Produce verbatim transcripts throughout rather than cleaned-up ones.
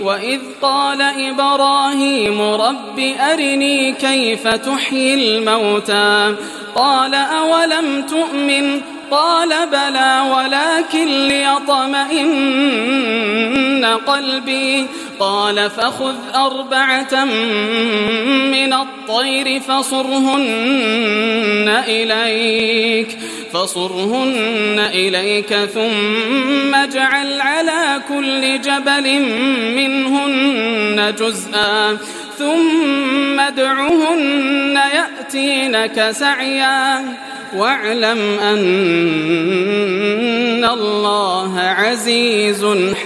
وإذ قال إبراهيم رب أرني كيف تحيي الموتى قال أولم تؤمن قال بلى ولكن ليطمئن قلبي قال فخذ أربعة من الطير فصرهن إليك فصرهن إليك ثم اجعل على كل جبل منهن جزءا ثم ادعهن يأتينك سعيا واعلم أن الله عزيز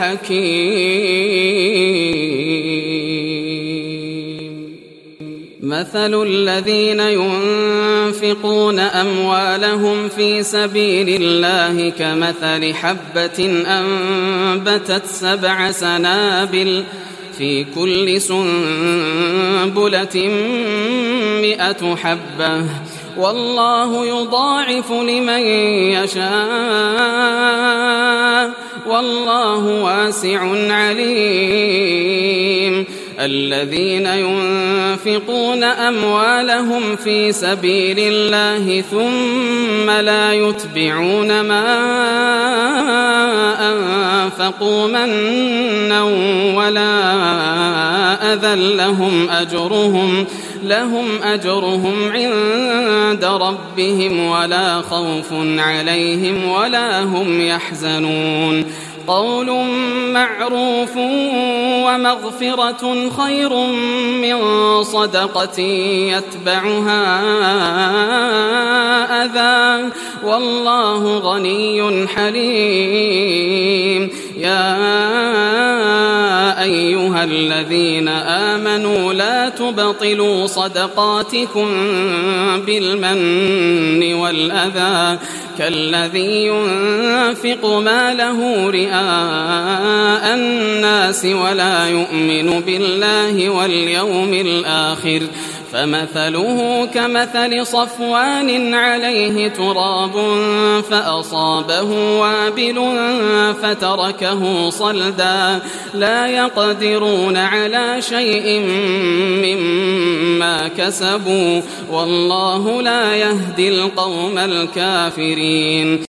حكيم. مثل الذين ينفقون أموالهم في سبيل الله كمثل حبة أنبتت سبع سنابل في كل سنبلة مئة حبة والله يضاعف لمن يشاء والله واسع عليم. الذين ينفقون أموالهم في سبيل الله ثم لا يتبعون ما أنفقوا منا ولا أذى لهم أجرهم لهم أجرهم عند ربهم ولا خوف عليهم ولا هم يحزنون. قول معروف ومغفرة خير من صدقة يتبعها أذى والله غني حليم. يا أيها الذين آمنوا لا تبطلوا صدقاتكم بالمن والأذى كالذي ينفق ماله رئاء الناس ولا يؤمن بالله واليوم الآخر فمثله كمثل صفوان عليه تراب فأصابه وابل فتركه صلدا لا يقدرون على شيء مما كسبوا والله لا يهدي القوم الكافرين.